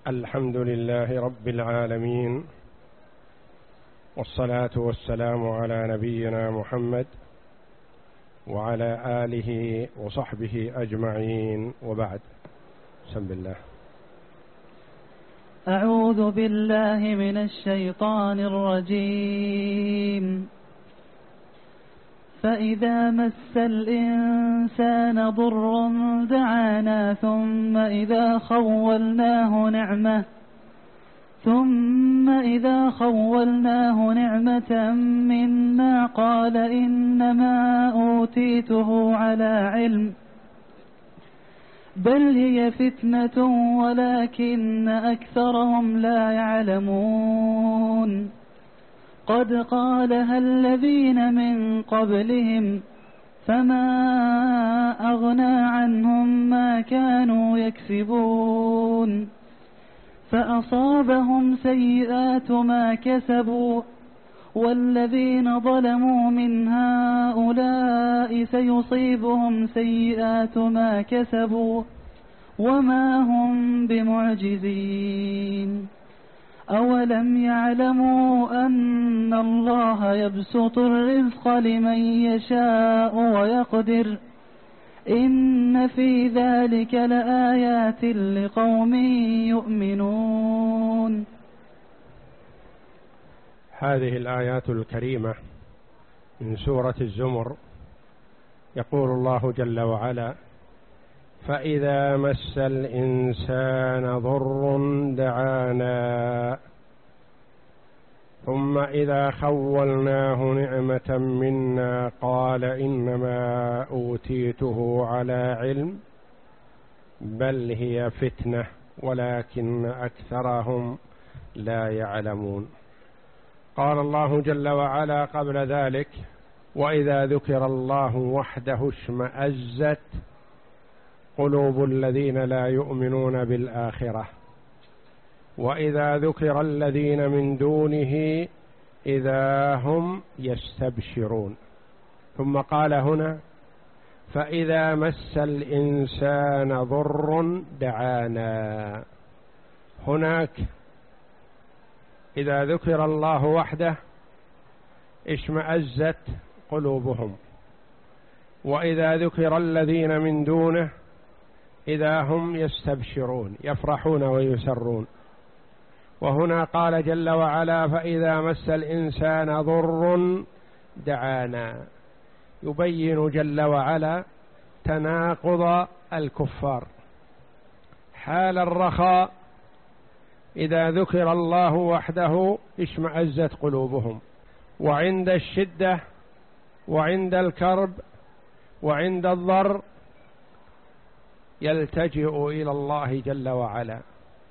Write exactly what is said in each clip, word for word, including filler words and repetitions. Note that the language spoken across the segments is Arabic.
الحمد لله رب العالمين، والصلاة والسلام على نبينا محمد وعلى آله وصحبه أجمعين، وبعد. بسم الله. أعوذ بالله من الشيطان الرجيم. فإذا مس الإنسان ضر دعانا ثم إذا خولناه نعمة ثم إذا خولناه نعمة منا قال إنما أوتيته على علم بل هي فتنة ولكن أكثرهم لا يعلمون. قد قالها الذين من قبلهم فما أغنى عنهم ما كانوا يكسبون فأصابهم سيئات ما كسبوا والذين ظلموا من هؤلاء سيصيبهم سيئات ما كسبوا وما هم بمعجزين. أولم يعلموا أن الله يبسط الرزق لمن يشاء ويقدر إن في ذلك لآيات لقوم يؤمنون. هذه الآيات الكريمة من سورة الزمر يقول الله جل وعلا: فإذا مس الإنسان ضر دعانا ثم إذا خولناه نعمة منا قال إنما أوتيته على علم بل هي فتنة ولكن أكثرهم لا يعلمون. قال الله جل وعلا قبل ذلك: وإذا ذكر الله وحده اشمأزت قلوب الذين لا يؤمنون بالآخرة وإذا ذكر الذين من دونه إذا هم يستبشرون. ثم قال هنا: فإذا مس الإنسان ضر دعانا. هناك إذا ذكر الله وحده اشمأزت قلوبهم، وإذا ذكر الذين من دونه إذا هم يستبشرون يفرحون ويسرون. وهنا قال جل وعلا: فإذا مس الإنسان ضر دعانا، يبين جل وعلا تناقض الكفار. حال الرخاء إذا ذكر الله وحده اشمأزت قلوبهم، وعند الشدة وعند الكرب وعند الضر يلتجئ إلى الله جل وعلا.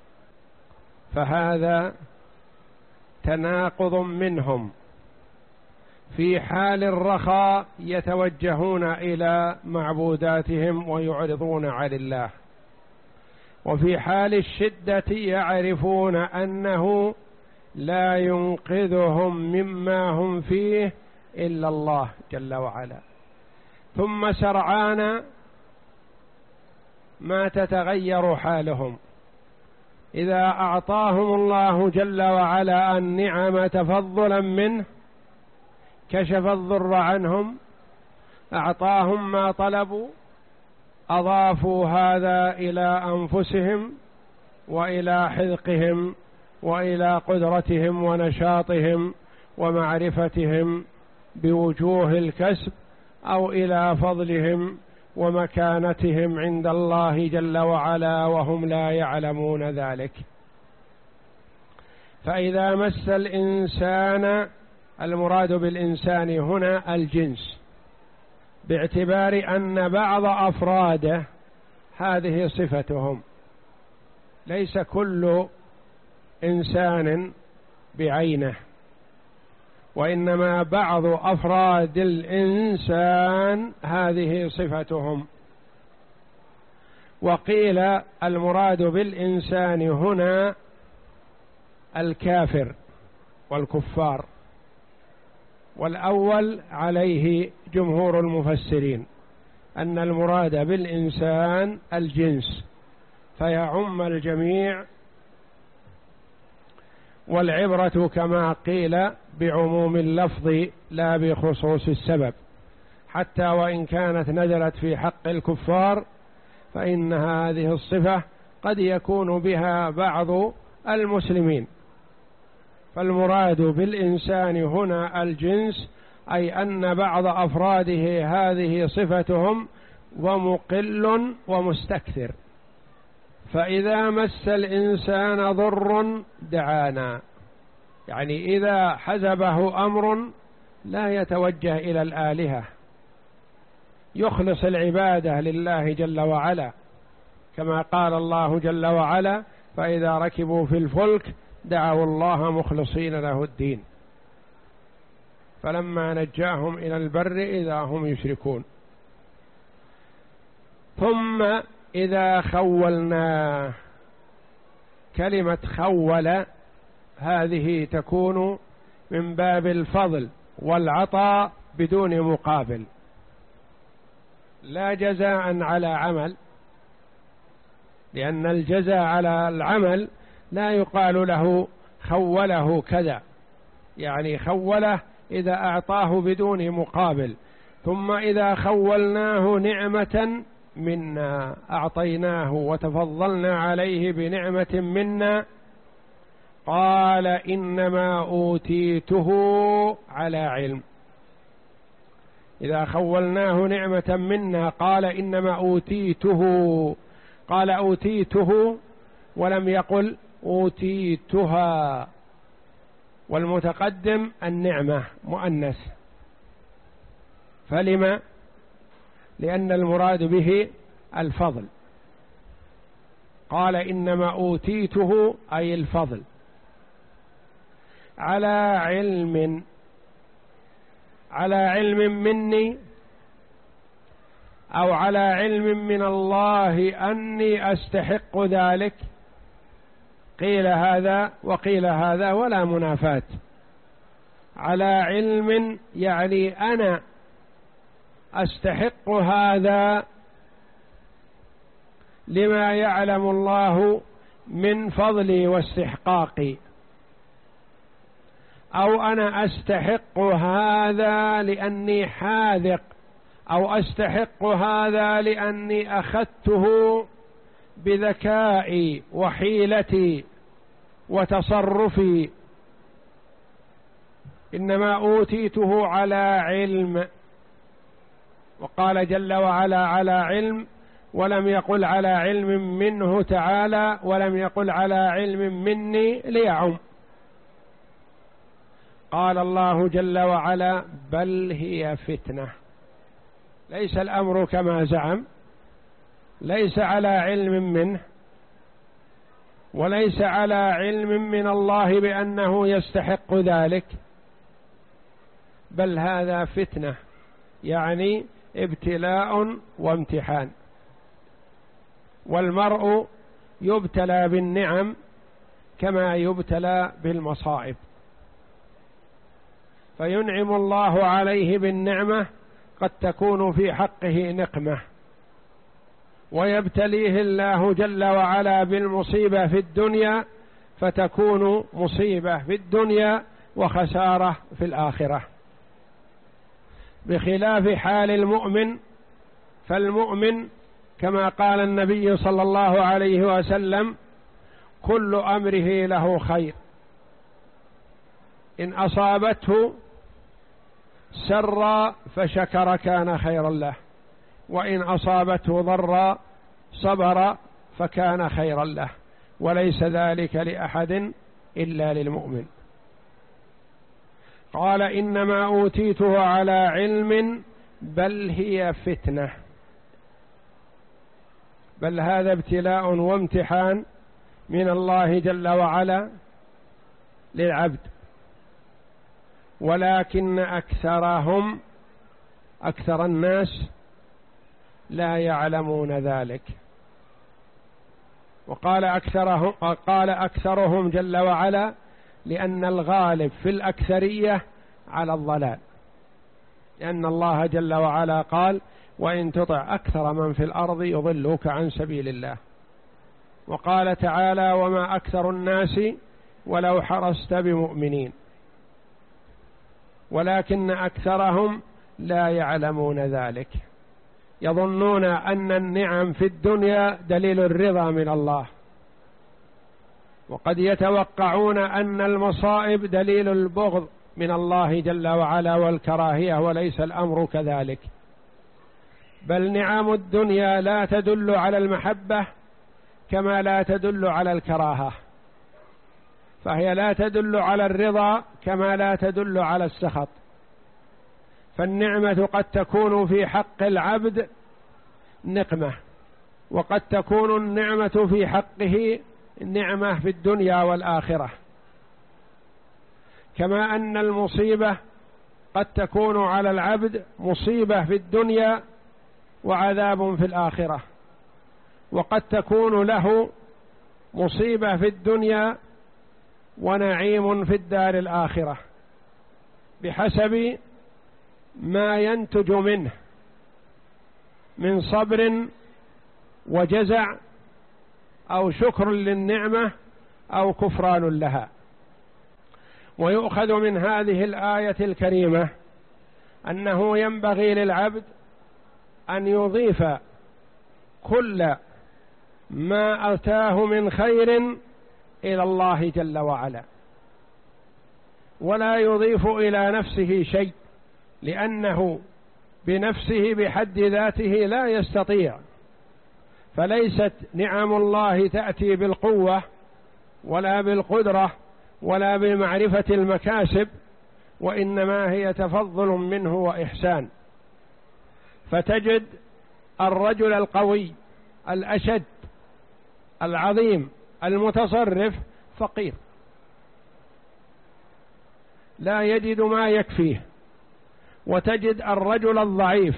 فهذا تناقض منهم. في حال الرخاء يتوجهون إلى معبوداتهم ويعرضون عن الله، وفي حال الشدة يعرفون أنه لا ينقذهم مما هم فيه إلا الله جل وعلا. ثم سرعان ما تتغير حالهم. إذا أعطاهم الله جل وعلا النعم تفضلا منه كشف الضر عنهم، أعطاهم ما طلبوا، أضافوا هذا إلى أنفسهم وإلى حذقهم وإلى قدرتهم ونشاطهم ومعرفتهم بوجوه الكسب، أو إلى فضلهم ومكانتهم عند الله جل وعلا وهم لا يعلمون ذلك. فإذا مس الإنسان، المراد بالإنسان هنا الجنس، باعتبار أن بعض أفراده هذه صفتهم، ليس كل إنسان بعينه، وإنما بعض أفراد الإنسان هذه صفتهم. وقيل المراد بالإنسان هنا الكافر والكفار، والأول عليه جمهور المفسرين، أن المراد بالإنسان الجنس، فيعم الجميع والعبرة كما قيل بعموم اللفظ لا بخصوص السبب، حتى وإن كانت نزلت في حق الكفار فإن هذه الصفة قد يكون بها بعض المسلمين. فالمراد بالإنسان هنا الجنس، أي أن بعض أفراده هذه صفتهم ومقل ومستكثر، فإذا مس الإنسان ضر دعانا، يعني إذا حزبه أمر لا يتوجه إلى الآلهة، يخلص العبادة لله جل وعلا، كما قال الله جل وعلا: فإذا ركبوا في الفلك دعوا الله مخلصين له الدين، فلما نجاهم إلى البر إذا هم يشركون. ثم إذا خولنا، كلمة خول هذه تكون من باب الفضل والعطاء بدون مقابل، لا جزاء على عمل، لأن الجزاء على العمل لا يقال له خوله كذا، يعني خوله إذا أعطاه بدون مقابل. ثم إذا خولناه نعمة منا، أعطيناه وتفضلنا عليه بنعمة منا، قال إنما أوتيته على علم. إذا خولناه نعمة منا قال إنما أوتيته، قال أوتيته ولم يقل أوتيتها، والمتقدم النعمة مؤنث. فلما؟ لأن المراد به الفضل، قال إنما أوتيته أي الفضل على علم، على علم مني أو على علم من الله أني أستحق ذلك. قيل هذا وقيل هذا ولا منافاة. على علم يعني أنا أستحق هذا لما يعلم الله من فضلي واستحقاقي، أو أنا أستحق هذا لأني حاذق، أو أستحق هذا لأني أخذته بذكائي وحيلتي وتصرفي. إنما أوتيته على علم، وقال جل وعلا على علم، ولم يقل على علم منه تعالى، ولم يقل على علم مني ليعم. قال الله جل وعلا: بل هي فتنة. ليس الأمر كما زعم، ليس على علم منه، وليس على علم من الله بأنه يستحق ذلك، بل هذا فتنة، يعني ابتلاء وامتحان. والمرء يبتلى بالنعم كما يبتلى بالمصائب، فينعم الله عليه بالنعمة قد تكون في حقه نقمة، ويبتليه الله جل وعلا بالمصيبة في الدنيا فتكون مصيبة في الدنيا وخسارة في الآخرة، بخلاف حال المؤمن. فالمؤمن كما قال النبي صلى الله عليه وسلم: كل أمره له خير، إن أصابته سرا فشكر كان خيرا له، وإن أصابته ضرا صبر فكان خيرا له، وليس ذلك لأحد إلا للمؤمن. قال: إنما أوتيته على علم بل هي فتنة، بل هذا ابتلاء وامتحان من الله جل وعلا للعبد، ولكن أكثرهم أكثر الناس لا يعلمون ذلك. وقال أكثرهم قال أكثرهم جل وعلا لأن الغالب في الأكثرية على الضلال، لأن الله جل وعلا قال: وإن تطع أكثر من في الأرض يضلوك عن سبيل الله. وقال تعالى: وما أكثر الناس ولو حرصت بمؤمنين، ولكن أكثرهم لا يعلمون ذلك، يظنون أن النعم في الدنيا دليل الرضا من الله، وقد يتوقعون أن المصائب دليل البغض من الله جل وعلا والكراهية، وليس الأمر كذلك، بل نعم الدنيا لا تدل على المحبة كما لا تدل على الكراهة، فهي لا تدل على الرضا كما لا تدل على السخط. فالنعمة قد تكون في حق العبد نقمة، وقد تكون النعمة في حقه نعمة في الدنيا والآخرة، كما أن المصيبة قد تكون على العبد مصيبة في الدنيا وعذاب في الآخرة، وقد تكون له مصيبة في الدنيا ونعيم في الدار الآخرة، بحسب ما ينتج منه من صبر وجزع أو شكر للنعمة أو كفران لها. ويؤخذ من هذه الآية الكريمة أنه ينبغي للعبد أن يضيف كل ما أتاه من خير إلى الله جل وعلا، ولا يضيف إلى نفسه شيء، لأنه بنفسه بحد ذاته لا يستطيع، فليست نعم الله تأتي بالقوة ولا بالقدرة ولا بمعرفة المكاسب، وإنما هي تفضل منه وإحسان. فتجد الرجل القوي الأشد العظيم المتصرف فقير، لا يجد ما يكفيه، وتجد الرجل الضعيف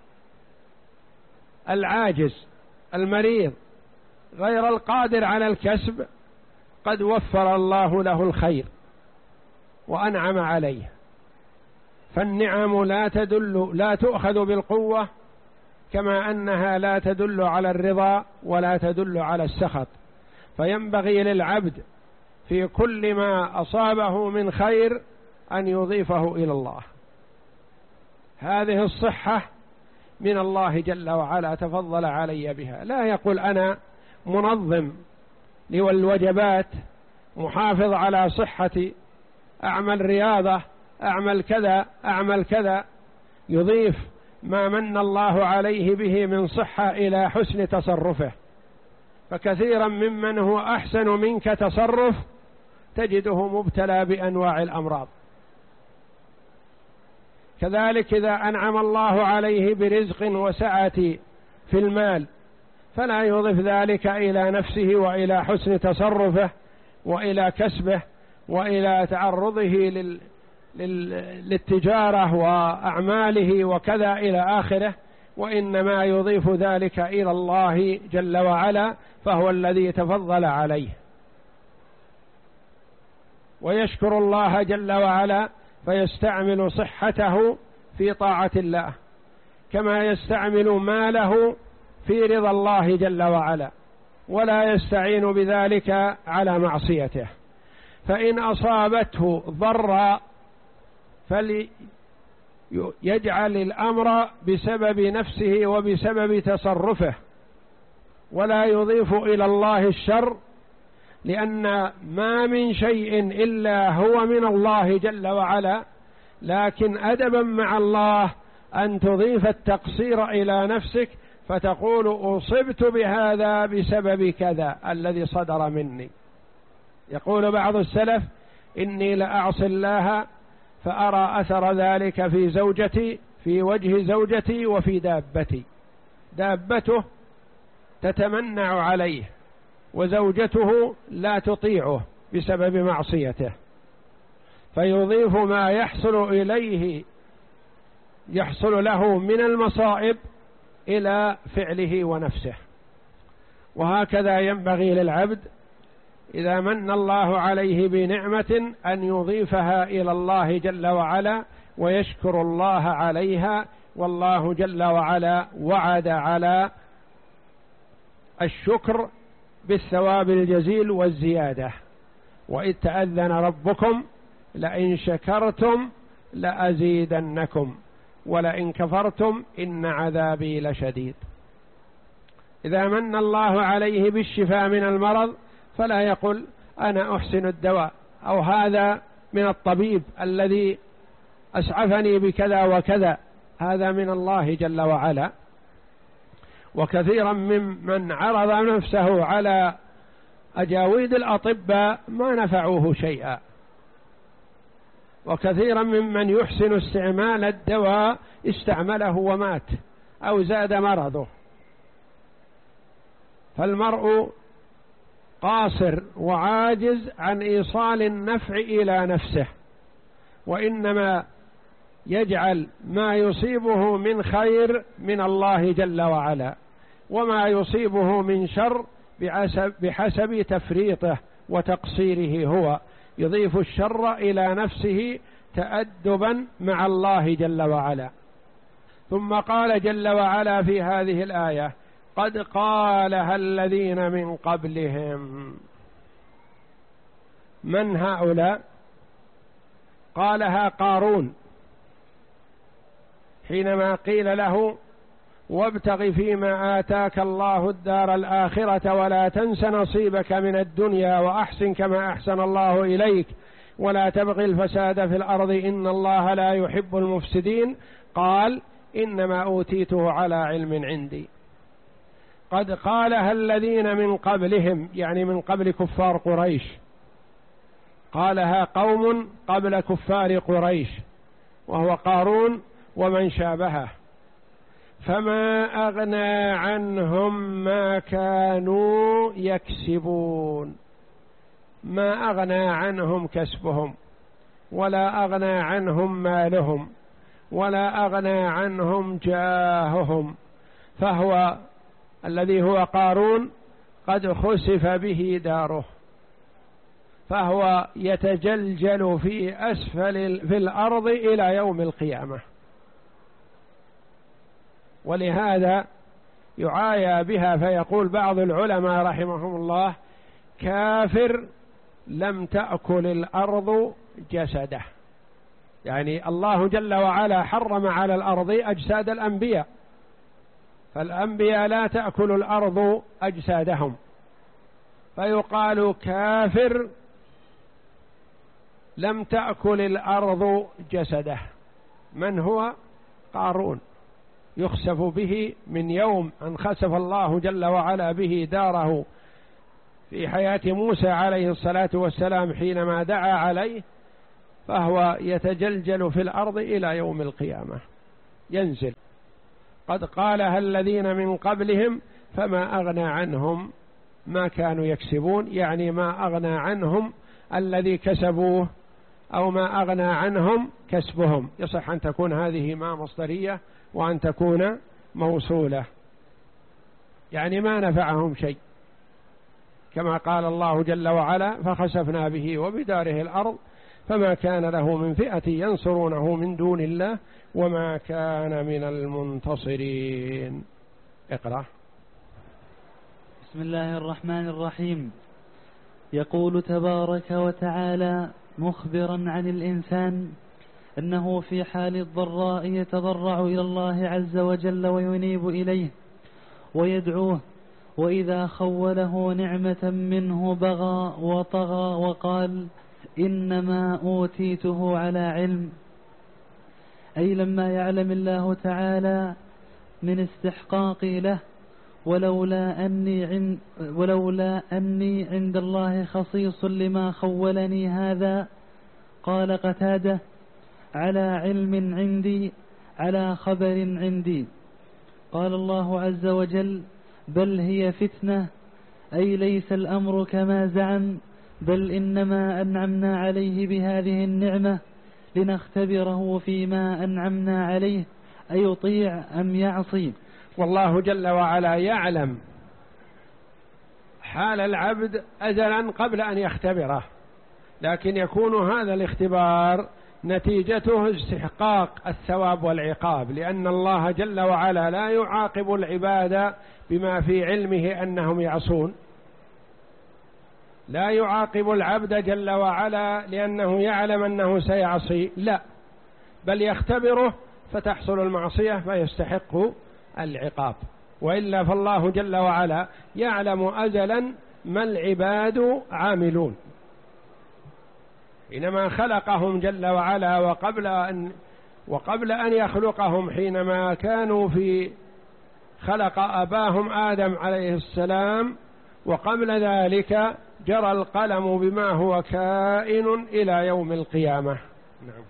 العاجز المريض غير القادر على الكسب قد وفر الله له الخير وأنعم عليه. فالنعم لا تدل لا تؤخذ بالقوة، كما أنها لا تدل على الرضا ولا تدل على السخط. فينبغي للعبد في كل ما أصابه من خير أن يضيفه إلى الله. هذه الصحة من الله جل وعلا تفضل علي بها، لا يقول أنا منظم للوجبات، محافظ على صحتي، أعمل رياضة، أعمل كذا أعمل كذا، يضيف ما من الله عليه به من صحة إلى حسن تصرفه. فكثيرا ممن هو أحسن منك تصرف تجده مبتلى بأنواع الأمراض. كذلك إذا أنعم الله عليه برزق وسعة في المال فلا يضيف ذلك إلى نفسه وإلى حسن تصرفه وإلى كسبه وإلى تعرضه لل... لل... للتجارة وأعماله وكذا إلى آخره، وإنما يضيف ذلك إلى الله جل وعلا، فهو الذي تفضل عليه. ويشكر الله جل وعلا فيستعمل صحته في طاعة الله، كما يستعمل ماله في رضا الله جل وعلا، ولا يستعين بذلك على معصيته. فإن أصابته ضرا فليجعل الأمر بسبب نفسه وبسبب تصرفه، ولا يضيف إلى الله الشر، لأن ما من شيء إلا هو من الله جل وعلا، لكن أدبا مع الله أن تضيف التقصير إلى نفسك فتقول أصبت بهذا بسبب كذا الذي صدر مني. يقول بعض السلف إني لأعصي الله فأرى أثر ذلك في زوجتي، في وجه زوجتي وفي دابتي. دابته تتمنع عليه وزوجته لا تطيعه بسبب معصيته، فيضيف ما يحصل إليه يحصل له من المصائب إلى فعله ونفسه. وهكذا ينبغي للعبد إذا من الله عليه بنعمة أن يضيفها إلى الله جل وعلا ويشكر الله عليها، والله جل وعلا وعد على الشكر بالثواب الجزيل والزيادة، وإذ تأذن ربكم لئن شكرتم لأزيدنكم ولئن كفرتم إن عذابي لشديد. إذا من الله عليه بالشفاء من المرض فلا يقل أنا أحسن الدواء، أو هذا من الطبيب الذي أسعفني بكذا وكذا، هذا من الله جل وعلا. وكثيرا ممن عرض نفسه على أجاويد الأطباء ما نفعوه شيئا، وكثيرا ممن يحسن استعمال الدواء استعمله ومات أو زاد مرضه. فالمرء قاصر وعاجز عن إيصال النفع إلى نفسه، وإنما يجعل ما يصيبه من خير من الله جل وعلا، وما يصيبه من شر بحسب تفريطه وتقصيره هو، يضيف الشر إلى نفسه تأدبا مع الله جل وعلا. ثم قال جل وعلا في هذه الآية قد قالها الذين من قبلهم. من هؤلاء؟ قالها قارون حينما قيل له وابتغ فيما آتاك الله الدار الآخرة ولا تنس نصيبك من الدنيا وأحسن كما أحسن الله إليك ولا تبغي الفساد في الأرض إن الله لا يحب المفسدين. قال إنما أوتيته على علم عندي. قد قالها الذين من قبلهم، يعني من قبل كفار قريش، قالها قوم قبل كفار قريش وهو قارون ومن شابهه، فما أغنى عنهم ما كانوا يكسبون. ما أغنى عنهم كسبهم، ولا أغنى عنهم مالهم، ولا أغنى عنهم جاههم. فهو الذي هو قارون قد خسف به داره، فهو يتجلجل في أسفل في الأرض إلى يوم القيامة. ولهذا يعايا بها، فيقول بعض العلماء رحمهم الله كافر لم تأكل الأرض جسده، يعني الله جل وعلا حرم على الأرض أجساد الأنبياء، فالأنبياء لا تأكل الأرض أجسادهم، فيقال كافر لم تأكل الأرض جسده. من هو؟ قارون، يخسف به من يوم أن خسف الله جل وعلا به داره في حياة موسى عليه الصلاة والسلام حينما دعا عليه، فهو يتجلجل في الأرض إلى يوم القيامة ينزل. قد قالها الذين من قبلهم فما أغنى عنهم ما كانوا يكسبون، يعني ما أغنى عنهم الذي كسبوه، أو ما أغنى عنهم كسبهم. يصح أن تكون هذه ما مصدرية وأن تكون موصولة، يعني ما نفعهم شيء، كما قال الله جل وعلا فخسفنا به وبداره الأرض فما كان له من فئة ينصرونه من دون الله وما كان من المنتصرين. اقرأ. بسم الله الرحمن الرحيم. يقول تبارك وتعالى مخبرا عن الإنسان أنه في حال الضراء يتضرع إلى الله عز وجل وينيب إليه ويدعوه، وإذا خوله نعمة منه بغى وطغى وقال إنما أوتيته على علم، أي لما يعلم الله تعالى من استحقاقي له، ولولا أني عند, ولولا أني عند الله خصيص لما خولني هذا. قال قتادة على علم عندي على خبر عندي. قال الله عز وجل بل هي فتنة، أي ليس الأمر كما زعم، بل إنما أنعمنا عليه بهذه النعمة لنختبره فيما أنعمنا عليه أيطيع أم يعصي. والله جل وعلا يعلم حال العبد أزلا قبل أن يختبره، لكن يكون هذا الاختبار نتيجته استحقاق الثواب والعقاب، لأن الله جل وعلا لا يعاقب العباد بما في علمه أنهم يعصون، لا يعاقب العبد جل وعلا لأنه يعلم أنه سيعصي، لا، بل يختبره فتحصل المعصية فيستحق العقاب. وإلا فالله جل وعلا يعلم أزلا ما العباد عاملون حينما خلقهم جل وعلا، وقبل أن وقبل أن يخلقهم حينما كانوا في خلق أباهم آدم عليه السلام، وقبل ذلك جرى القلم بما هو كائن إلى يوم القيامة. نعم.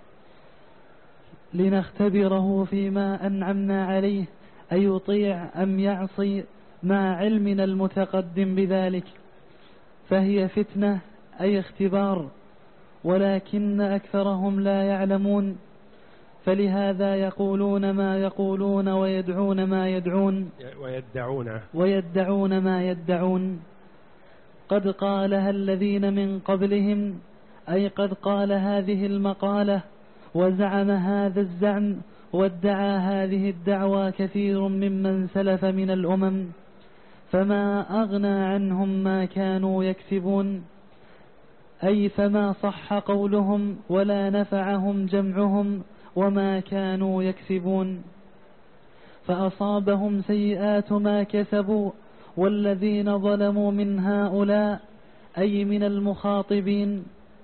لنختبره فيما أنعمنا عليه أيطيع أم يعصي مع علمنا المتقدم بذلك، فهي فتنة أي اختبار، ولكن أكثرهم لا يعلمون، فلهذا يقولون ما يقولون ويدعون ما يدعون ويدعون ويدعون ما يدعون. قد قالها الذين من قبلهم، أي قد قال هذه المقالة وزعم هذا الزعم وادعى هذه الدعوى كثير ممن سلف من الأمم، فما أغنى عنهم ما كانوا يكسبون، أي فما صح قولهم ولا نفعهم جمعهم وما كانوا يكسبون، فأصابهم سيئات ما كسبوا، والذين ظلموا من هؤلاء أي من المخاطبين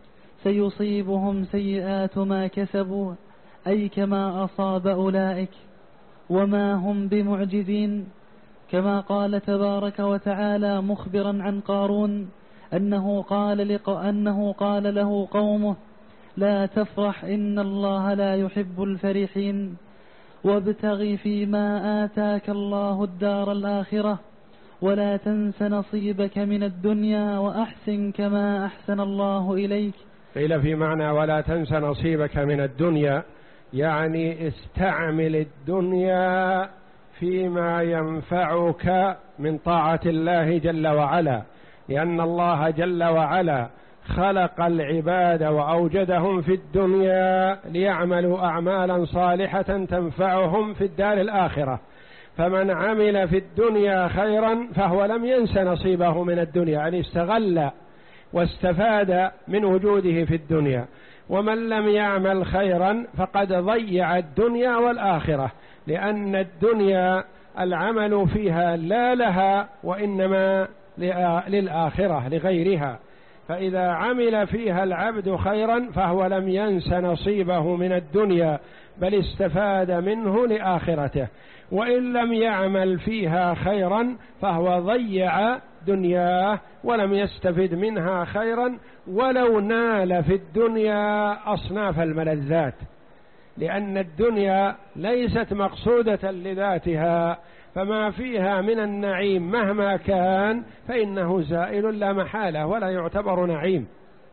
سيصيبهم سيئات ما كسبوا، أي كما أصاب أولئك، وما هم بمعجزين، كما قال تبارك وتعالى مخبرا عن قارون أنه قال, لق... أنه قال له قومه لا تفرح إن الله لا يحب الفرحين، وابتغ فيما آتاك الله الدار الآخرة ولا تنس نصيبك من الدنيا وأحسن كما أحسن الله إليك. قيل في معنى ولا تنس نصيبك من الدنيا، يعني استعمل الدنيا فيما ينفعك من طاعة الله جل وعلا، لأن الله جل وعلا خلق العباد وأوجدهم في الدنيا ليعملوا أعمالا صالحة تنفعهم في الدار الآخرة، فمن عمل في الدنيا خيرا فهو لم ينس نصيبه من الدنيا، يعني استغل واستفاد من وجوده في الدنيا، ومن لم يعمل خيرا فقد ضيع الدنيا والآخرة، لأن الدنيا العمل فيها لا لها وإنما للآخرة لغيرها، فإذا عمل فيها العبد خيرا فهو لم ينس نصيبه من الدنيا بل استفاد منه لآخرته، وإن لم يعمل فيها خيرا فهو ضيع دنياه ولم يستفد منها خيرا ولو نال في الدنيا أصناف الملذات، لأن الدنيا ليست مقصودة لذاتها، فما فيها من النعيم مهما كان فإنه زائل لا محالة ولا يعتبر نعيم،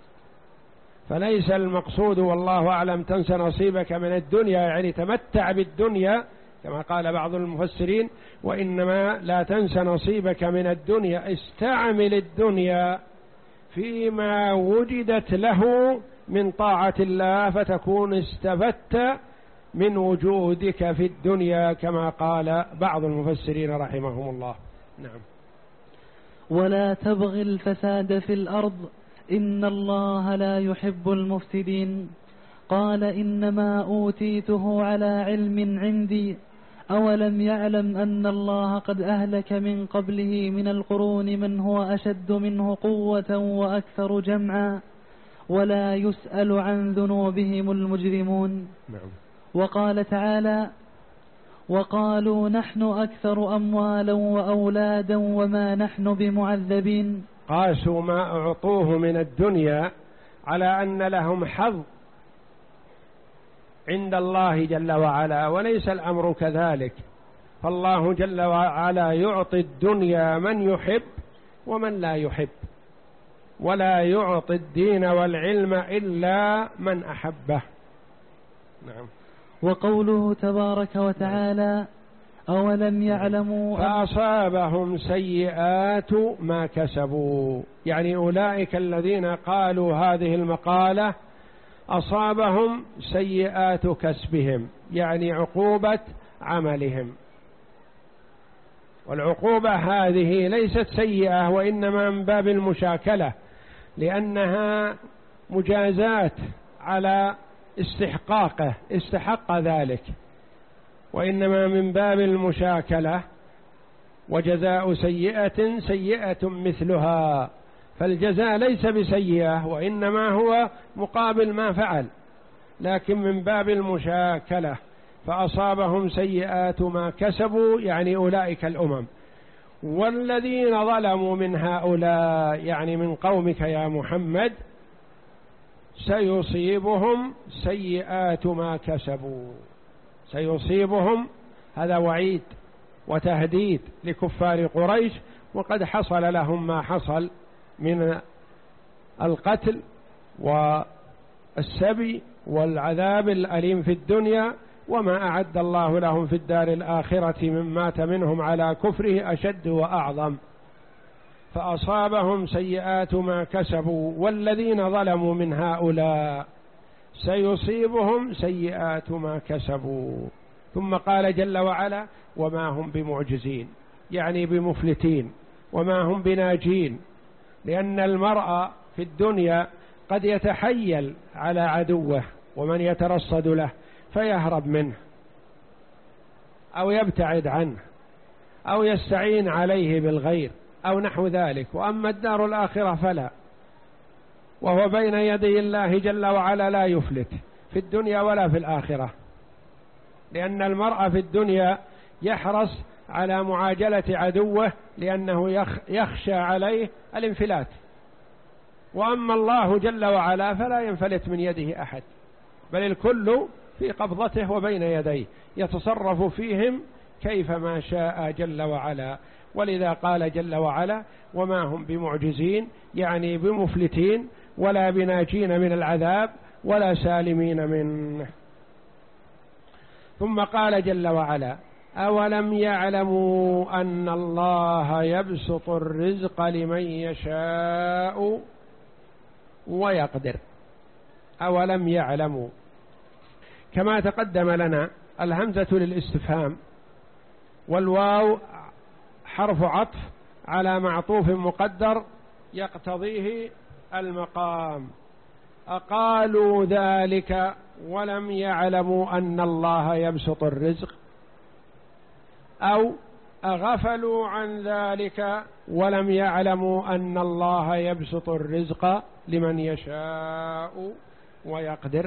فليس المقصود والله أعلم تنس نصيبك من الدنيا يعني تمتع بالدنيا كما قال بعض المفسرين، وإنما لا تنس نصيبك من الدنيا، استعمل الدنيا فيما وجدت له من طاعة الله فتكون استفدت من وجودك في الدنيا كما قال بعض المفسرين رحمهم الله. نعم. ولا تبغي الفساد في الأرض إن الله لا يحب المفسدين. قال إنما أوتيته على علم عندي أولم يعلم أن الله قد أهلك من قبله من القرون من هو أشد منه قوة وأكثر جمعا ولا يسأل عن ذنوبهم المجرمون. نعم. وقال تعالى وقالوا نحن أكثر أموالا وأولادا وما نحن بمعذبين. قاسوا ما أعطوه من الدنيا على أن لهم حظ عند الله جل وعلا، وليس الأمر كذلك، فالله جل وعلا يعطي الدنيا من يحب ومن لا يحب، ولا يعطي الدين والعلم إلا من أحبه. نعم. وقوله تبارك وتعالى أولم يعلموا فأصابهم سيئات ما كسبوا، يعني أولئك الذين قالوا هذه المقالة أصابهم سيئات كسبهم، يعني عقوبة عملهم، والعقوبة هذه ليست سيئة وإنما من باب المشاكلة، لأنها مجازات على استحقاقه، استحق ذلك، وإنما من باب المشاكلة، وجزاء سيئة سيئة مثلها، فالجزاء ليس بسيئة وإنما هو مقابل ما فعل، لكن من باب المشاكلة، فأصابهم سيئات ما كسبوا يعني أولئك الأمم، والذين ظلموا من هؤلاء يعني من قومك يا محمد سيصيبهم سيئات ما كسبوا. سيصيبهم هذا وعيد وتهديد لكفار قريش، وقد حصل لهم ما حصل من القتل والسبي والعذاب الأليم في الدنيا، وما أعد الله لهم في الدار الآخرة من مات منهم على كفره أشد وأعظم. فأصابهم سيئات ما كسبوا والذين ظلموا من هؤلاء سيصيبهم سيئات ما كسبوا. ثم قال جل وعلا وما هم بمعجزين، يعني بمفلتين، وما هم بناجين، لأن المرء في الدنيا قد يتحيل على عدوه ومن يترصد له فيهرب منه أو يبتعد عنه أو يستعين عليه بالغير أو نحو ذلك. وأما الدار الآخرة فلا، وهو بين يدي الله جل وعلا لا يفلت في الدنيا ولا في الآخرة، لأن المرء في الدنيا يحرص على معاجلة عدوه لأنه يخشى عليه الانفلات، وأما الله جل وعلا فلا ينفلت من يده أحد، بل الكل في قبضته وبين يديه يتصرف فيهم كيفما شاء جل وعلا. ولذا قال جل وعلا وما هم بمعجزين، يعني بمفلتين ولا بناجين من العذاب ولا سالمين منه. ثم قال جل وعلا أولم يعلموا أن الله يبسط الرزق لمن يشاء ويقدر. أولم يعلموا كما تقدم لنا الهمزة للاستفهام، والواو حرف عطف على معطوف مقدر يقتضيه المقام. أقالوا ذلك ولم يعلموا أن الله يبسط الرزق، أو أغفلوا عن ذلك ولم يعلموا أن الله يبسط الرزق لمن يشاء ويقدر.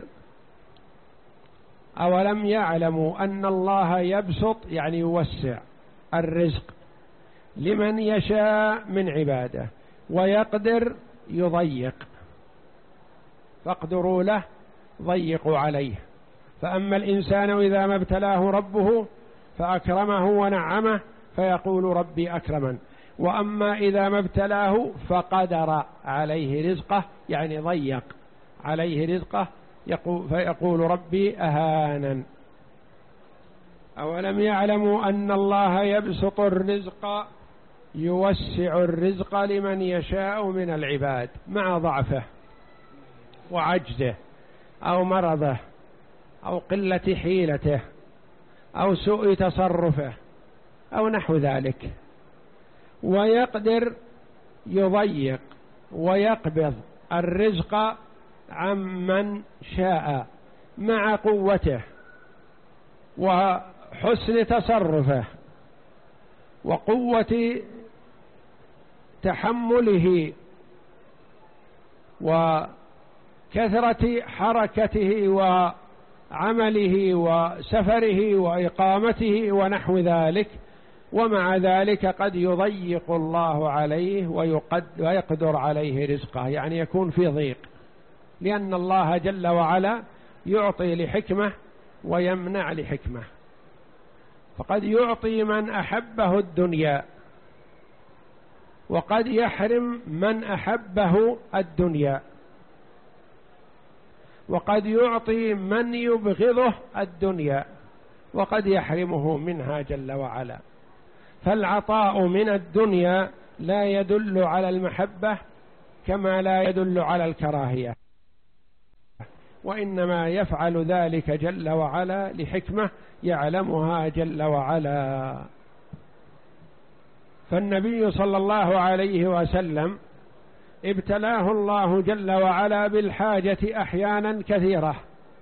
أولم يعلموا أن الله يبسط يعني يوسع الرزق لمن يشاء من عباده، ويقدر يضيق، فاقدروا له ضيقوا عليه. فأما الإنسان إذا ما ابتلاه ربه فأكرمه ونعمه فيقول ربي أكرمن، وأما إذا ما ابتلاه فقدر عليه رزقه يعني ضيق عليه رزقه فيقول ربي أهانن. أولم يعلموا أن الله يبسط الرزق يوسع الرزق لمن يشاء من العباد مع ضعفه وعجزه أو مرضه أو قلة حيلته أو سوء تصرفه أو نحو ذلك، ويقدر يضيق ويقبض الرزق عمن شاء مع قوته وحسن تصرفه وقوة تحمله وكثرة حركته وعمله وسفره وإقامته ونحو ذلك. ومع ذلك قد يضيق الله عليه ويقدر عليه رزقه، يعني يكون في ضيق، لأن الله جل وعلا يعطي لحكمة ويمنع لحكمة. فقد يعطي من أحبه الدنيا، وقد يحرم من أحبه الدنيا، وقد يعطي من يبغضه الدنيا، وقد يحرمه منها جل وعلا. فالعطاء من الدنيا لا يدل على المحبة كما لا يدل على الكراهية، وإنما يفعل ذلك جل وعلا لحكمة يعلمها جل وعلا. فالنبي صلى الله عليه وسلم ابتلاه الله جل وعلا بالحاجة أحيانا كثيرة،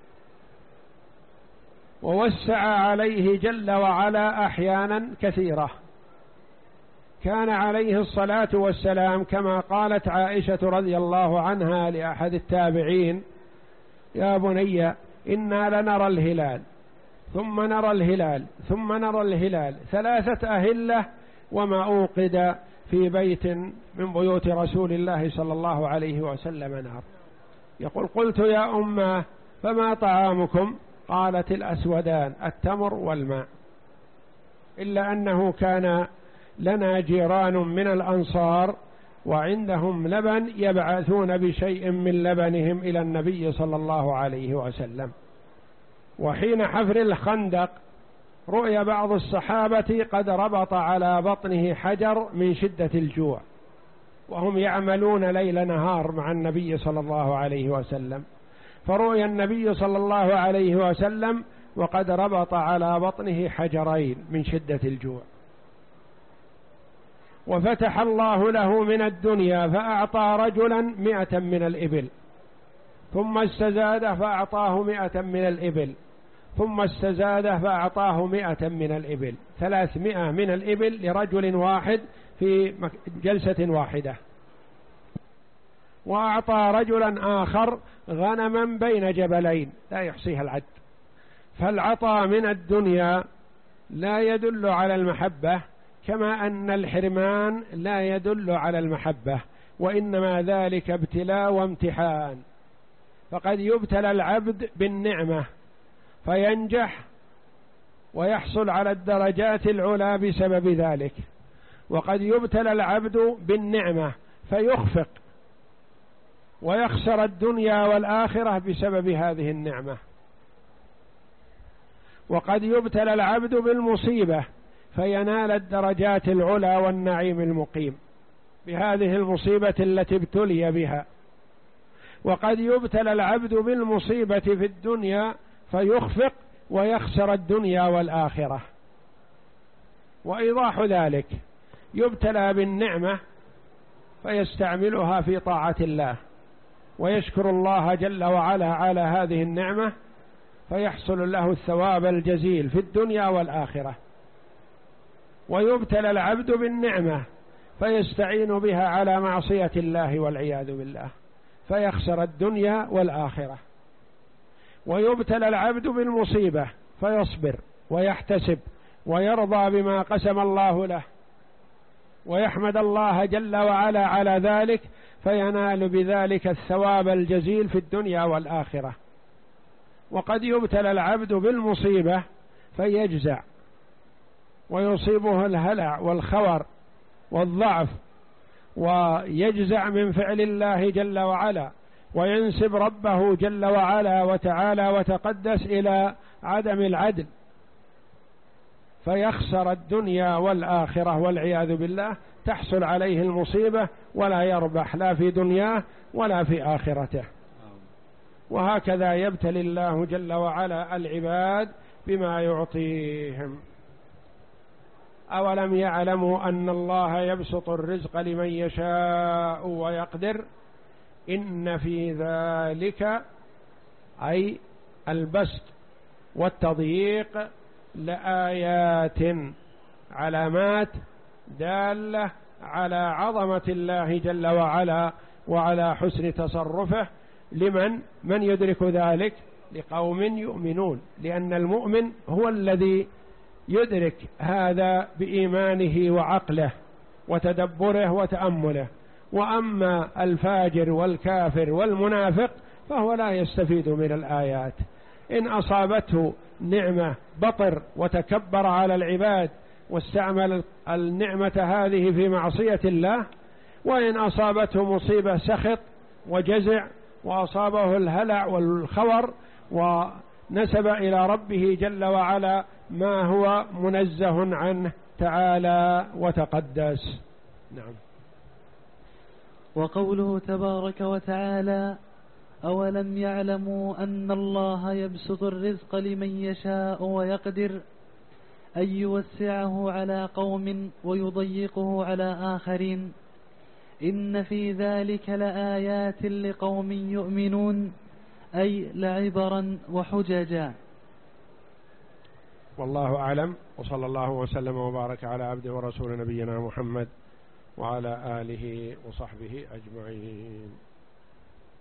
ووسع عليه جل وعلا أحيانا كثيرة. كان عليه الصلاة والسلام كما قالت عائشة رضي الله عنها لأحد التابعين: يا بني إنا لنرى الهلال ثم نرى الهلال ثم نرى الهلال ثلاثة أهلة وما أوقد في بيت من بيوت رسول الله صلى الله عليه وسلم نار. يقول: قلت يا أمه فما طعامكم؟ قالت: الأسودان التمر والماء. إلا أنه كان لنا جيران من الأنصار وعندهم لبن يبعثون بشيء من لبنهم إلى النبي صلى الله عليه وسلم. وحين حفر الخندق رؤي بعض الصحابة قد ربط على بطنه حجر من شدة الجوع، وهم يعملون ليل نهار مع النبي صلى الله عليه وسلم، فرؤي النبي صلى الله عليه وسلم وقد ربط على بطنه حجرين من شدة الجوع. وفتح الله له من الدنيا فأعطى رجلا مئة من الإبل، ثم استزاده فأعطاه مئة من الإبل، ثم استزاده فأعطاه مئة من الإبل، ثلاثمائة من الإبل لرجل واحد في جلسة واحدة. وأعطى رجلا آخر غنما بين جبلين لا يحصيها العد. فالعطاء من الدنيا لا يدل على المحبة، كما أن الحرمان لا يدل على المحبة، وإنما ذلك ابتلاء وامتحان. فقد يبتلى العبد بالنعمة فينجح ويحصل على الدرجات العلى بسبب ذلك، وقد يبتلى العبد بالنعمة فيخفق ويخسر الدنيا والآخرة بسبب هذه النعمة. وقد يبتلى العبد بالمصيبة فينال الدرجات العلى والنعيم المقيم بهذه المصيبة التي ابتلي بها. وقد يبتلى العبد بالمصيبة في الدنيا فيخفق ويخسر الدنيا والآخرة. وإيضاح ذلك: يبتلى بالنعمة فيستعملها في طاعة الله ويشكر الله جل وعلا على هذه النعمة فيحصل له الثواب الجزيل في الدنيا والآخرة. ويبتلى العبد بالنعمة فيستعين بها على معصية الله والعياذ بالله فيخسر الدنيا والآخرة. ويبتلى العبد بالمصيبة فيصبر ويحتسب ويرضى بما قسم الله له ويحمد الله جل وعلا على ذلك فينال بذلك الثواب الجزيل في الدنيا والآخرة. وقد يبتلى العبد بالمصيبة فيجزع ويصيبه الهلع والخور والضعف ويجزع من فعل الله جل وعلا وينسب ربه جل وعلا وتعالى وتقدس إلى عدم العدل فيخسر الدنيا والآخرة والعياذ بالله. تحصل عليه المصيبة ولا يربح لا في دنياه ولا في آخرته. وهكذا يبتلي الله جل وعلا العباد بما يعطيهم. أولم يعلموا أن الله يبسط الرزق لمن يشاء ويقدر إن في ذلك أي البسط والتضييق لآيات علامات دالة على عظمة الله جل وعلا وعلى حسن تصرفه لمن من يدرك ذلك لقوم يؤمنون، لأن المؤمن هو الذي يدرك هذا بإيمانه وعقله وتدبره وتأمله. وأما الفاجر والكافر والمنافق فهو لا يستفيد من الآيات. إن أصابته نعمة بطر وتكبر على العباد واستعمل النعمة هذه في معصية الله، وإن أصابته مصيبة سخط وجزع وأصابه الهلع والخور ونسب إلى ربه جل وعلا ما هو منزه عنه تعالى وتقدس. نعم. وقوله تبارك وتعالى: أولم يعلموا أن الله يبسط الرزق لمن يشاء ويقدر، أن يوسعه على قوم ويضيقه على آخرين، إن في ذلك لآيات لقوم يؤمنون، أي لعبرا وحججا. والله أعلم، وصلى الله وسلم وبارك على عبده ورسول نبينا محمد وعلى آله وصحبه أجمعين.